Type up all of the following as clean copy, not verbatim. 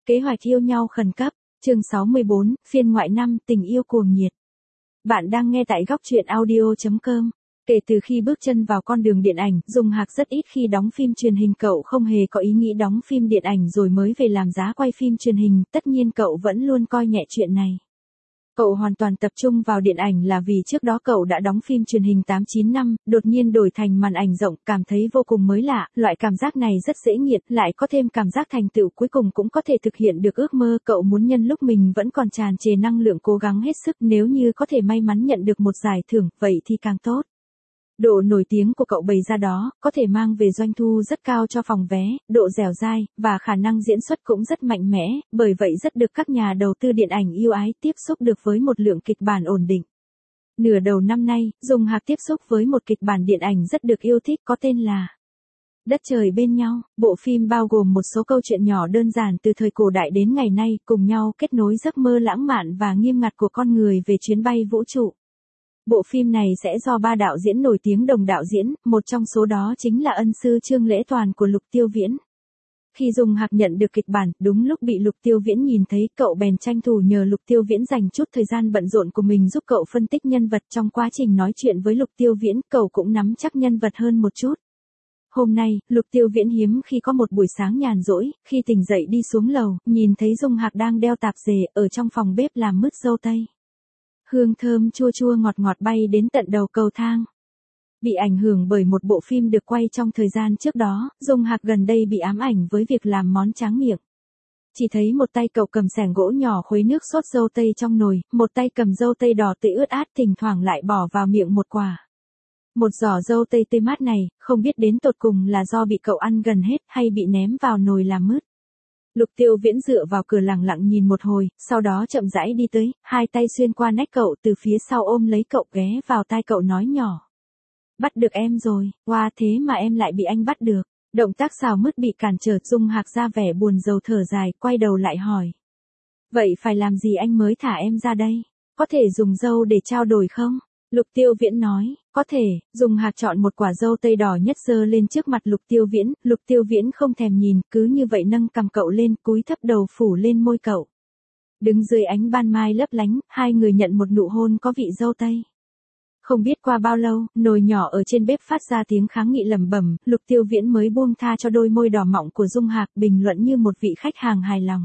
Kế hoạch yêu nhau khẩn cấp, chương 64, phiên ngoại 5, tình yêu cuồng nhiệt. Bạn đang nghe tại góc truyện audio.com. Kể từ khi bước chân vào con đường điện ảnh, Dung Hạc rất ít khi đóng phim truyền hình, cậu không hề có ý nghĩ đóng phim điện ảnh rồi mới về làm giá quay phim truyền hình, tất nhiên cậu vẫn luôn coi nhẹ chuyện này. Cậu hoàn toàn tập trung vào điện ảnh là vì trước đó cậu đã đóng phim truyền hình 8-9 năm, đột nhiên đổi thành màn ảnh rộng, cảm thấy vô cùng mới lạ, loại cảm giác này rất dễ nghiện, lại có thêm cảm giác thành tựu cuối cùng cũng có thể thực hiện được ước mơ. Cậu muốn nhân lúc mình vẫn còn tràn trề năng lượng cố gắng hết sức, nếu như có thể may mắn nhận được một giải thưởng, vậy thì càng tốt. Độ nổi tiếng của cậu bày ra đó, có thể mang về doanh thu rất cao cho phòng vé, độ dẻo dai, và khả năng diễn xuất cũng rất mạnh mẽ, bởi vậy rất được các nhà đầu tư điện ảnh yêu ái, tiếp xúc được với một lượng kịch bản ổn định. Nửa đầu năm nay, Dung Hạc tiếp xúc với một kịch bản điện ảnh rất được yêu thích có tên là Đất trời bên nhau. Bộ phim bao gồm một số câu chuyện nhỏ đơn giản từ thời cổ đại đến ngày nay, cùng nhau kết nối giấc mơ lãng mạn và nghiêm ngặt của con người về chuyến bay vũ trụ. Bộ phim này sẽ do 3 đạo diễn nổi tiếng đồng đạo diễn, một trong số đó chính là ân sư Trương Lễ Toàn của Lục Tiêu Viễn. Khi Dung Hạc nhận được kịch bản, đúng lúc bị Lục Tiêu Viễn nhìn thấy, cậu bèn tranh thủ nhờ Lục Tiêu Viễn dành chút thời gian bận rộn của mình giúp cậu phân tích nhân vật. Trong quá trình nói chuyện với Lục Tiêu Viễn, cậu cũng nắm chắc nhân vật hơn một chút. Hôm nay, Lục Tiêu Viễn hiếm khi có một buổi sáng nhàn rỗi, khi tỉnh dậy đi xuống lầu, nhìn thấy Dung Hạc đang đeo tạp dề ở trong phòng bếp làm mứt dâu tây. Hương thơm chua chua ngọt ngọt bay đến tận đầu cầu thang. Bị ảnh hưởng bởi một bộ phim được quay trong thời gian trước đó, Dung Hạc gần đây bị ám ảnh với việc làm món tráng miệng. Chỉ thấy một tay cậu cầm xẻng gỗ nhỏ khuấy nước sốt dâu tây trong nồi, một tay cầm dâu tây đỏ tươi ướt át, thỉnh thoảng lại bỏ vào miệng một quả. Một giỏ dâu tây tươi mát này, không biết đến tột cùng là do bị cậu ăn gần hết hay bị ném vào nồi làm mứt. Lục Tiêu Viễn dựa vào cửa lặng lặng nhìn một hồi, sau đó chậm rãi đi tới, hai tay xuyên qua nách cậu, từ phía sau ôm lấy cậu, ghé vào tai cậu nói nhỏ. Bắt được em rồi, wow, thế mà em lại bị anh bắt được. Động tác xào mứt bị cản trở, Dung Hạc ra vẻ buồn rầu thở dài, quay đầu lại hỏi. Vậy phải làm gì anh mới thả em ra đây? Có thể dùng dâu để trao đổi không? Lục Tiêu Viễn nói, có thể. Dung Hạc chọn một quả dâu tây đỏ nhất giơ lên trước mặt Lục Tiêu Viễn không thèm nhìn, cứ như vậy nâng cằm cậu lên, cúi thấp đầu phủ lên môi cậu. Đứng dưới ánh ban mai lấp lánh, hai người nhận một nụ hôn có vị dâu tây. Không biết qua bao lâu, nồi nhỏ ở trên bếp phát ra tiếng kháng nghị lẩm bẩm, Lục Tiêu Viễn mới buông tha cho đôi môi đỏ mọng của Dung Hạc, bình luận như một vị khách hàng hài lòng.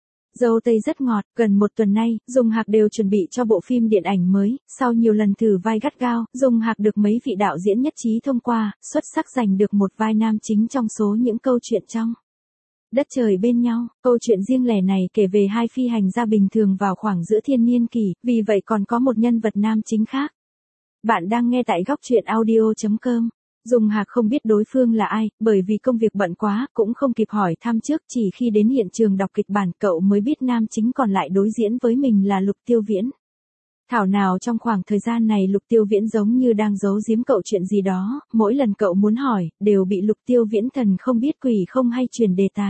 Dâu tây rất ngọt. Gần một tuần nay, Dung Hạc đều chuẩn bị cho bộ phim điện ảnh mới, sau nhiều lần thử vai gắt gao, Dung Hạc được mấy vị đạo diễn nhất trí thông qua, xuất sắc giành được một vai nam chính trong số những câu chuyện trong Đất trời bên nhau. Câu chuyện riêng lẻ này kể về hai phi hành gia bình thường vào khoảng giữa thiên niên kỷ, vì vậy còn có một nhân vật nam chính khác. Bạn đang nghe tại góc truyện audio.com. Dung Hạc không biết đối phương là ai, bởi vì công việc bận quá, cũng không kịp hỏi thăm trước, chỉ khi đến hiện trường đọc kịch bản, cậu mới biết nam chính còn lại đối diễn với mình là Lục Tiêu Viễn. Thảo nào trong khoảng thời gian này Lục Tiêu Viễn giống như đang giấu giếm cậu chuyện gì đó, mỗi lần cậu muốn hỏi, đều bị Lục Tiêu Viễn thần không biết quỷ không hay chuyển đề tài.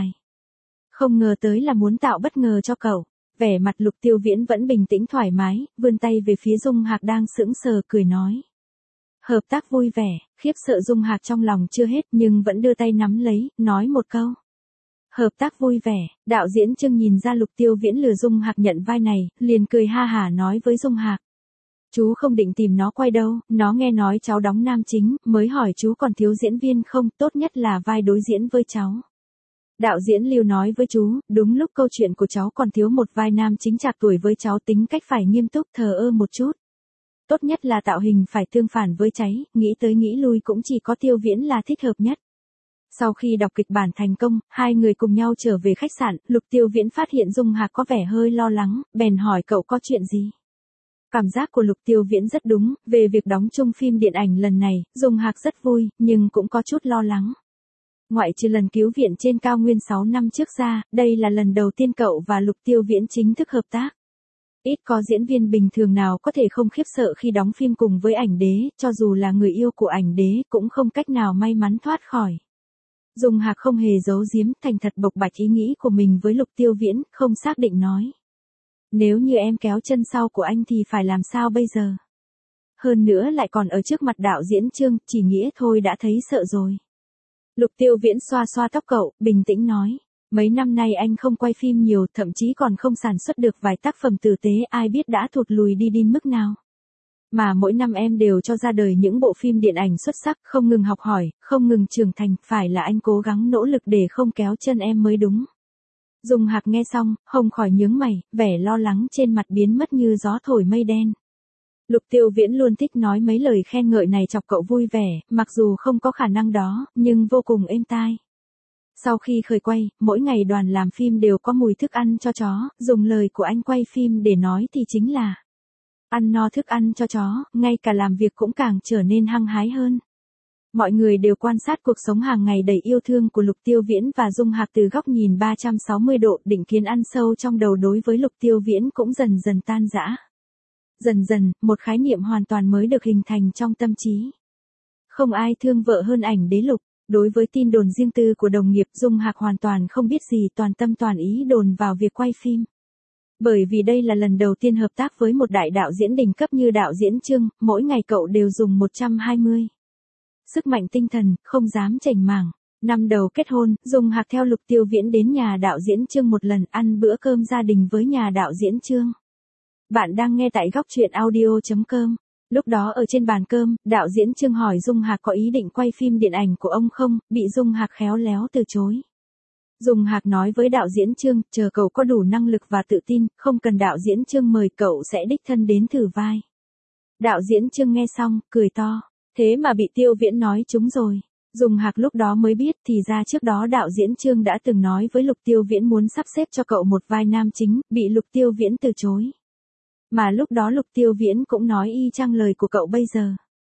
Không ngờ tới là muốn tạo bất ngờ cho cậu. Vẻ mặt Lục Tiêu Viễn vẫn bình tĩnh thoải mái, vươn tay về phía Dung Hạc đang sững sờ, cười nói. Hợp tác vui vẻ. Khiếp sợ Dung Hạc trong lòng chưa hết nhưng vẫn đưa tay nắm lấy, nói một câu. Hợp tác vui vẻ. Đạo diễn Trương nhìn ra Lục Tiêu Viễn lừa Dung Hạc nhận vai này, liền cười ha hả nói với Dung Hạc. Chú không định tìm nó quay đâu, nó nghe nói cháu đóng nam chính, mới hỏi chú còn thiếu diễn viên không, tốt nhất là vai đối diễn với cháu. Đạo diễn Lưu nói với chú, đúng lúc câu chuyện của cháu còn thiếu một vai nam chính trạc tuổi với cháu, tính cách phải nghiêm túc, thờ ơ một chút. Tốt nhất là tạo hình phải tương phản với cháy, nghĩ tới nghĩ lui cũng chỉ có Tiêu Viễn là thích hợp nhất. Sau khi đọc kịch bản thành công, hai người cùng nhau trở về khách sạn, Lục Tiêu Viễn phát hiện Dung Hạc có vẻ hơi lo lắng, bèn hỏi cậu có chuyện gì. Cảm giác của Lục Tiêu Viễn rất đúng, về việc đóng chung phim điện ảnh lần này, Dung Hạc rất vui, nhưng cũng có chút lo lắng. Ngoại trừ lần cứu viện trên cao nguyên 6 năm trước ra, đây là lần đầu tiên cậu và Lục Tiêu Viễn chính thức hợp tác. Ít có diễn viên bình thường nào có thể không khiếp sợ khi đóng phim cùng với ảnh đế, cho dù là người yêu của ảnh đế cũng không cách nào may mắn thoát khỏi. Dung Hạc không hề giấu giếm, thành thật bộc bạch ý nghĩ của mình với Lục Tiêu Viễn, không xác định nói. Nếu như em kéo chân sau của anh thì phải làm sao bây giờ? Hơn nữa lại còn ở trước mặt đạo diễn Trương, chỉ nghĩa thôi đã thấy sợ rồi. Lục Tiêu Viễn xoa xoa tóc cậu, bình tĩnh nói. Mấy năm nay anh không quay phim nhiều, thậm chí còn không sản xuất được vài tác phẩm tử tế, ai biết đã thụt lùi đi đến mức nào. Mà mỗi năm em đều cho ra đời những bộ phim điện ảnh xuất sắc, không ngừng học hỏi, không ngừng trưởng thành, phải là anh cố gắng nỗ lực để không kéo chân em mới đúng. Dung Hạc nghe xong, không khỏi nhướng mày, vẻ lo lắng trên mặt biến mất như gió thổi mây đen. Lục Tiêu Viễn luôn thích nói mấy lời khen ngợi này chọc cậu vui vẻ, mặc dù không có khả năng đó, nhưng vô cùng êm tai. Sau khi khởi quay, mỗi ngày đoàn làm phim đều có mùi thức ăn cho chó, dùng lời của anh quay phim để nói thì chính là ăn no thức ăn cho chó, ngay cả làm việc cũng càng trở nên hăng hái hơn. Mọi người đều quan sát cuộc sống hàng ngày đầy yêu thương của Lục Tiêu Viễn và Dung Hạc từ góc nhìn 360 độ, định kiến ăn sâu trong đầu đối với Lục Tiêu Viễn cũng dần dần tan rã. Dần dần, một khái niệm hoàn toàn mới được hình thành trong tâm trí. Không ai thương vợ hơn ảnh đế Lục. Đối với tin đồn riêng tư của đồng nghiệp, Dung Hạc hoàn toàn không biết gì, toàn tâm toàn ý đồn vào việc quay phim. Bởi vì đây là lần đầu tiên hợp tác với một đại đạo diễn đỉnh cấp như đạo diễn Trương, mỗi ngày cậu đều dùng 120. Sức mạnh tinh thần, không dám chểnh mảng. Năm đầu kết hôn, Dung Hạc theo Lục Tiêu Viễn đến nhà đạo diễn Trương một lần ăn bữa cơm gia đình với nhà đạo diễn Trương. Bạn đang nghe tại góc truyện audio.com. Lúc đó ở trên bàn cơm, đạo diễn Trương hỏi Dung Hạc có ý định quay phim điện ảnh của ông không, bị Dung Hạc khéo léo từ chối. Dung Hạc nói với đạo diễn Trương, chờ cậu có đủ năng lực và tự tin, không cần đạo diễn Trương mời cậu sẽ đích thân đến thử vai. Đạo diễn Trương nghe xong, cười to, thế mà bị Tiêu Viễn nói trúng rồi. Dung Hạc lúc đó mới biết thì ra trước đó đạo diễn Trương đã từng nói với Lục Tiêu Viễn muốn sắp xếp cho cậu một vai nam chính, bị Lục Tiêu Viễn từ chối. Mà lúc đó Lục Tiêu Viễn cũng nói y chang lời của cậu bây giờ.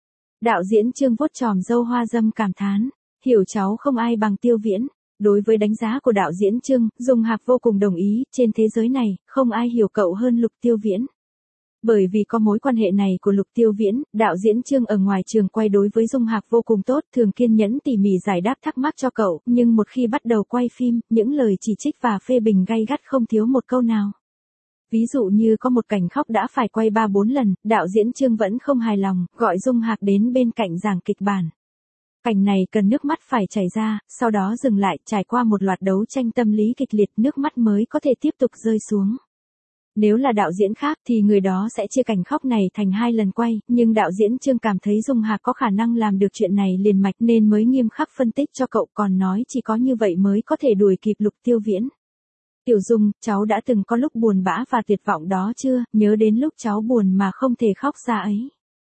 Đạo diễn Trương vuốt chòm râu hoa râm cảm thán, hiểu cháu không ai bằng Tiêu Viễn. Đối với đánh giá của đạo diễn Trương, Dung Hạc vô cùng đồng ý, trên thế giới này, không ai hiểu cậu hơn Lục Tiêu Viễn. Bởi vì có mối quan hệ này của Lục Tiêu Viễn, đạo diễn Trương ở ngoài trường quay đối với Dung Hạc vô cùng tốt, thường kiên nhẫn tỉ mỉ giải đáp thắc mắc cho cậu, nhưng một khi bắt đầu quay phim, những lời chỉ trích và phê bình gay gắt không thiếu một câu nào. Ví dụ như có một cảnh khóc đã phải quay 3-4 lần, đạo diễn Trương vẫn không hài lòng, gọi Dung Hạc đến bên cạnh giảng kịch bản. Cảnh này cần nước mắt phải chảy ra, sau đó dừng lại, trải qua một loạt đấu tranh tâm lý kịch liệt, nước mắt mới có thể tiếp tục rơi xuống. Nếu là đạo diễn khác thì người đó sẽ chia cảnh khóc này thành 2 lần quay, nhưng đạo diễn Trương cảm thấy Dung Hạc có khả năng làm được chuyện này liền mạch nên mới nghiêm khắc phân tích cho cậu, còn nói chỉ có như vậy mới có thể đuổi kịp Lục Tiêu Viễn. Tiểu Dung, cháu đã từng có lúc buồn bã và tuyệt vọng đó chưa, nhớ đến lúc cháu buồn mà không thể khóc ra ấy.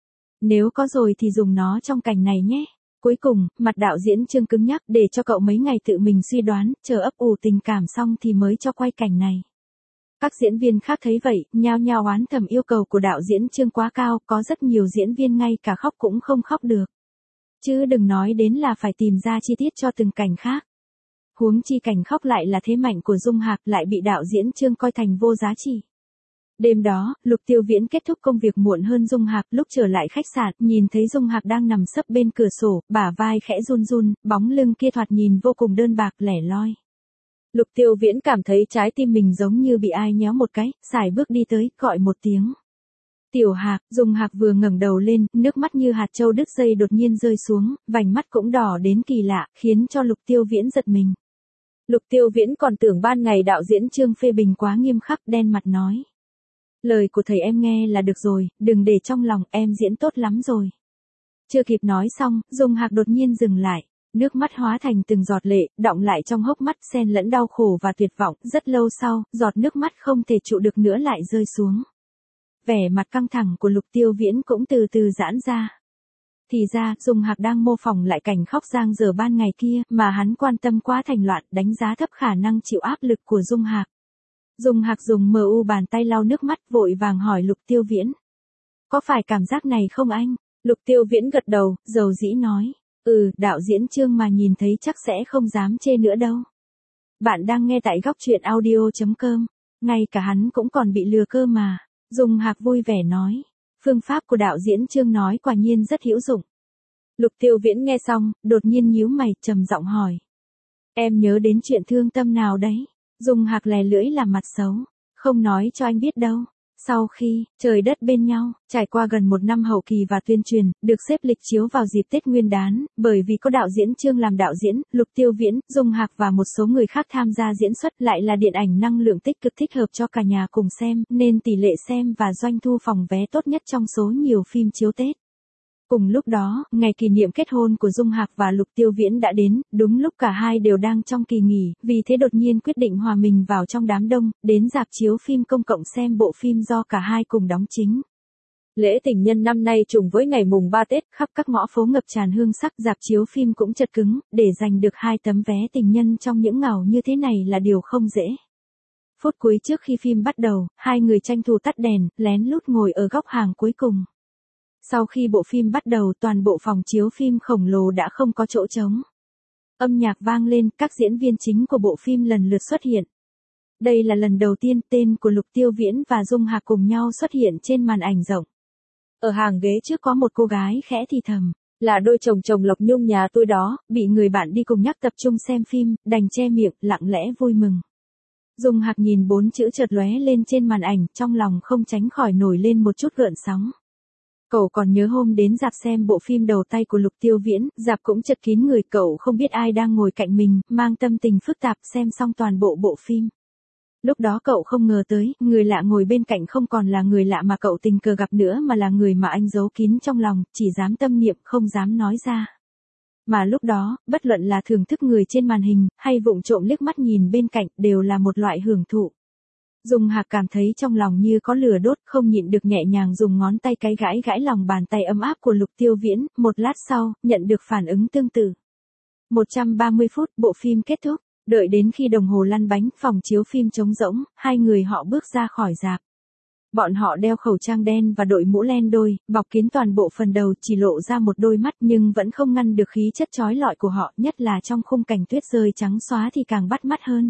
Nếu có rồi thì dùng nó trong cảnh này nhé. Cuối cùng, mặt đạo diễn Trương cứng nhắc để cho cậu mấy ngày tự mình suy đoán, chờ ấp ủ tình cảm xong thì mới cho quay cảnh này. Các diễn viên khác thấy vậy, nhao nhao oán thầm yêu cầu của đạo diễn Trương quá cao, có rất nhiều diễn viên ngay cả khóc cũng không khóc được. Chứ đừng nói đến là phải tìm ra chi tiết cho từng cảnh khác. Huống chi cảnh khóc lại là thế mạnh của Dung Hạc, lại bị đạo diễn Trương coi thành vô giá trị. Đêm đó, Lục Tiêu Viễn kết thúc công việc muộn hơn Dung Hạc, lúc trở lại khách sạn, nhìn thấy Dung Hạc đang nằm sấp bên cửa sổ, bả vai khẽ run run, bóng lưng kia thoạt nhìn vô cùng đơn bạc lẻ loi. Lục Tiêu Viễn cảm thấy trái tim mình giống như bị ai nhéo một cái, sải bước đi tới, gọi một tiếng. Tiểu Hạc, Dung Hạc vừa ngẩng đầu lên, nước mắt như hạt châu đứt dây đột nhiên rơi xuống, vành mắt cũng đỏ đến kỳ lạ, khiến cho Lục Tiêu Viễn giật mình. Lục Tiêu Viễn còn tưởng ban ngày đạo diễn Trương phê bình quá nghiêm khắc, đen mặt nói. Lời của thầy em nghe là được rồi, đừng để trong lòng, em diễn tốt lắm rồi. Chưa kịp nói xong, Dung Hạc đột nhiên dừng lại, nước mắt hóa thành từng giọt lệ, đọng lại trong hốc mắt xen lẫn đau khổ và tuyệt vọng, rất lâu sau, giọt nước mắt không thể trụ được nữa lại rơi xuống. Vẻ mặt căng thẳng của Lục Tiêu Viễn cũng từ từ giãn ra. Thì ra, Dung Hạc đang mô phỏng lại cảnh khóc giang dở ban ngày kia, mà hắn quan tâm quá thành loạn, đánh giá thấp khả năng chịu áp lực của Dung Hạc. Dung Hạc dùng bàn tay lau nước mắt, vội vàng hỏi Lục Tiêu Viễn. Có phải cảm giác này không anh? Lục Tiêu Viễn gật đầu, dầu dĩ nói. Đạo diễn Trương mà nhìn thấy chắc sẽ không dám chê nữa đâu. Bạn đang nghe tại góc truyện audio.com. Ngay cả hắn cũng còn bị lừa cơ mà. Dung Hạc vui vẻ nói. Phương pháp của đạo diễn Trương nói quả nhiên rất hữu dụng. Lục Tiêu Viễn nghe xong, đột nhiên nhíu mày, trầm giọng hỏi. Em nhớ đến chuyện thương tâm nào đấy? Dung Hạc lè lưỡi làm mặt xấu. Không nói cho anh biết đâu. Sau khi trời đất bên nhau, trải qua gần một năm hậu kỳ và tuyên truyền, được xếp lịch chiếu vào dịp Tết Nguyên đán, bởi vì có đạo diễn Trương làm đạo diễn, Lục Tiêu Viễn, Dung Hạc và một số người khác tham gia diễn xuất, lại là điện ảnh năng lượng tích cực thích hợp cho cả nhà cùng xem, nên tỷ lệ xem và doanh thu phòng vé tốt nhất trong số nhiều phim chiếu Tết. Cùng lúc đó, ngày kỷ niệm kết hôn của Dung Hạc và Lục Tiêu Viễn đã đến, đúng lúc cả hai đều đang trong kỳ nghỉ, vì thế đột nhiên quyết định hòa mình vào trong đám đông, đến rạp chiếu phim công cộng xem bộ phim do cả hai cùng đóng chính. Lễ tình nhân năm nay trùng với ngày mùng 3 Tết, khắp các ngõ phố ngập tràn hương sắc, rạp chiếu phim cũng chật cứng, để giành được 2 tấm vé tình nhân trong những ngào như thế này là điều không dễ. Phút cuối trước khi phim bắt đầu, hai người tranh thủ tắt đèn, lén lút ngồi ở góc hàng cuối cùng. Sau khi bộ phim bắt đầu, toàn bộ phòng chiếu phim khổng lồ đã không có chỗ trống. Âm nhạc vang lên, các diễn viên chính của bộ phim lần lượt xuất hiện. Đây là lần đầu tiên tên của Lục Tiêu Viễn và Dung Hạc cùng nhau xuất hiện trên màn ảnh rộng. Ở hàng ghế trước có một cô gái khẽ thì thầm, là đôi chồng chồng Lộc Nhung nhà tôi đó, bị người bạn đi cùng nhắc tập trung xem phim, đành che miệng, lặng lẽ vui mừng. Dung Hạc nhìn 4 chữ chợt lóe lên trên màn ảnh, trong lòng không tránh khỏi nổi lên một chút gợn sóng. Cậu còn nhớ hôm đến rạp xem bộ phim đầu tay của Lục Tiêu Viễn, rạp cũng chật kín người, cậu không biết ai đang ngồi cạnh mình, mang tâm tình phức tạp xem xong toàn bộ phim. Lúc đó cậu không ngờ tới, người lạ ngồi bên cạnh không còn là người lạ mà cậu tình cờ gặp nữa mà là người mà anh giấu kín trong lòng, chỉ dám tâm niệm không dám nói ra. Mà lúc đó, bất luận là thưởng thức người trên màn hình, hay vụng trộm liếc mắt nhìn bên cạnh, đều là một loại hưởng thụ. Dung Hạc cảm thấy trong lòng như có lửa đốt, không nhịn được nhẹ nhàng dùng ngón tay cái gãi lòng bàn tay ấm áp của Lục Tiêu Viễn, một lát sau, nhận được phản ứng tương tự. 130 phút, bộ phim kết thúc, đợi đến khi đồng hồ lăn bánh, phòng chiếu phim trống rỗng, hai người họ bước ra khỏi rạp. Bọn họ đeo khẩu trang đen và đội mũ len đôi, bọc kín toàn bộ phần đầu, chỉ lộ ra một đôi mắt nhưng vẫn không ngăn được khí chất chói lọi của họ, nhất là trong khung cảnh tuyết rơi trắng xóa thì càng bắt mắt hơn.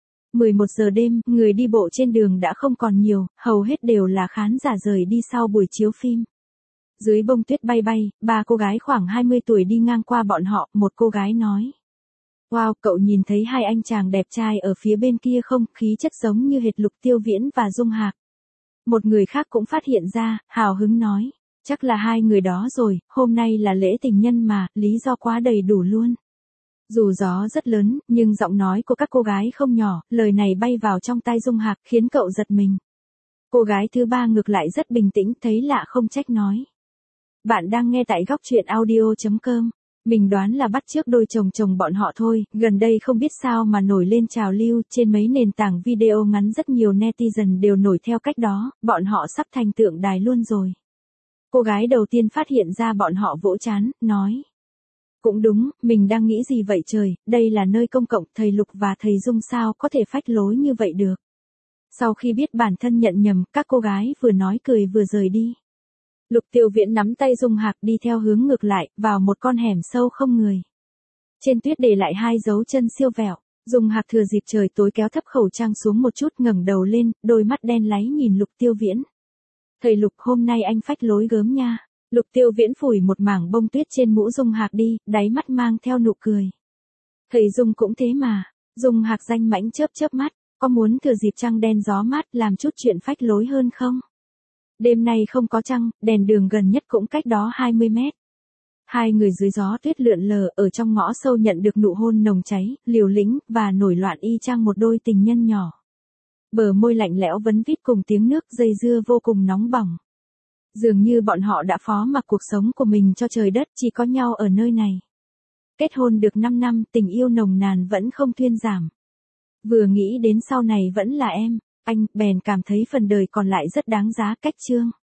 11 giờ đêm, người đi bộ trên đường đã không còn nhiều, hầu hết đều là khán giả rời đi sau buổi chiếu phim. Dưới bông tuyết bay, ba cô gái khoảng 20 tuổi đi ngang qua bọn họ, một cô gái nói. Wow, cậu nhìn thấy hai anh chàng đẹp trai ở phía bên kia không, khí chất giống như hệt Lục Tiêu Viễn và Dung Hạc. Một người khác cũng phát hiện ra, hào hứng nói. Chắc là hai người đó rồi, hôm nay là lễ tình nhân mà, lý do quá đầy đủ luôn. Dù gió rất lớn, nhưng giọng nói của các cô gái không nhỏ, lời này bay vào trong tai Dung Hạc khiến cậu giật mình. Cô gái thứ ba ngược lại rất bình tĩnh, thấy lạ không trách nói. Bạn đang nghe tại góc truyện audio.com. Mình đoán là bắt chước đôi chồng bọn họ thôi, gần đây không biết sao mà nổi lên trào lưu, trên mấy nền tảng video ngắn rất nhiều netizen đều nổi theo cách đó, bọn họ sắp thành tượng đài luôn rồi. Cô gái đầu tiên phát hiện ra bọn họ vỗ trán, nói. Cũng đúng, mình đang nghĩ gì vậy trời, đây là nơi công cộng, thầy Lục và thầy Dung sao có thể phách lối như vậy được. Sau khi biết bản thân nhận nhầm, các cô gái vừa nói cười vừa rời đi. Lục Tiêu Viễn nắm tay Dung Hạc đi theo hướng ngược lại, vào một con hẻm sâu không người. Trên tuyết để lại 2 dấu chân siêu vẹo, Dung Hạc thừa dịp trời tối kéo thấp khẩu trang xuống một chút, ngẩng đầu lên, đôi mắt đen láy nhìn Lục Tiêu Viễn. Thầy Lục, hôm nay anh phách lối gớm nha. Lục Tiêu Viễn phủi một mảng bông tuyết trên mũ Dung Hạc đi, đáy mắt mang theo nụ cười. Thầy Dung cũng thế mà. Dung Hạc danh mãnh chớp mắt, có muốn thừa dịp trăng đen gió mát làm chút chuyện phách lối hơn không? Đêm nay không có trăng, đèn đường gần nhất cũng cách đó 20 mét. Hai người dưới gió tuyết lượn lờ ở trong ngõ sâu nhận được nụ hôn nồng cháy, liều lĩnh và nổi loạn y chang một đôi tình nhân nhỏ. Bờ môi lạnh lẽo vấn vít cùng tiếng nước dây dưa vô cùng nóng bỏng. Dường như bọn họ đã phó mặc cuộc sống của mình cho trời đất, chỉ có nhau ở nơi này. Kết hôn được 5 năm, tình yêu nồng nàn vẫn không thuyên giảm. Vừa nghĩ đến sau này vẫn là em, anh bèn cảm thấy phần đời còn lại rất đáng giá. Cách chương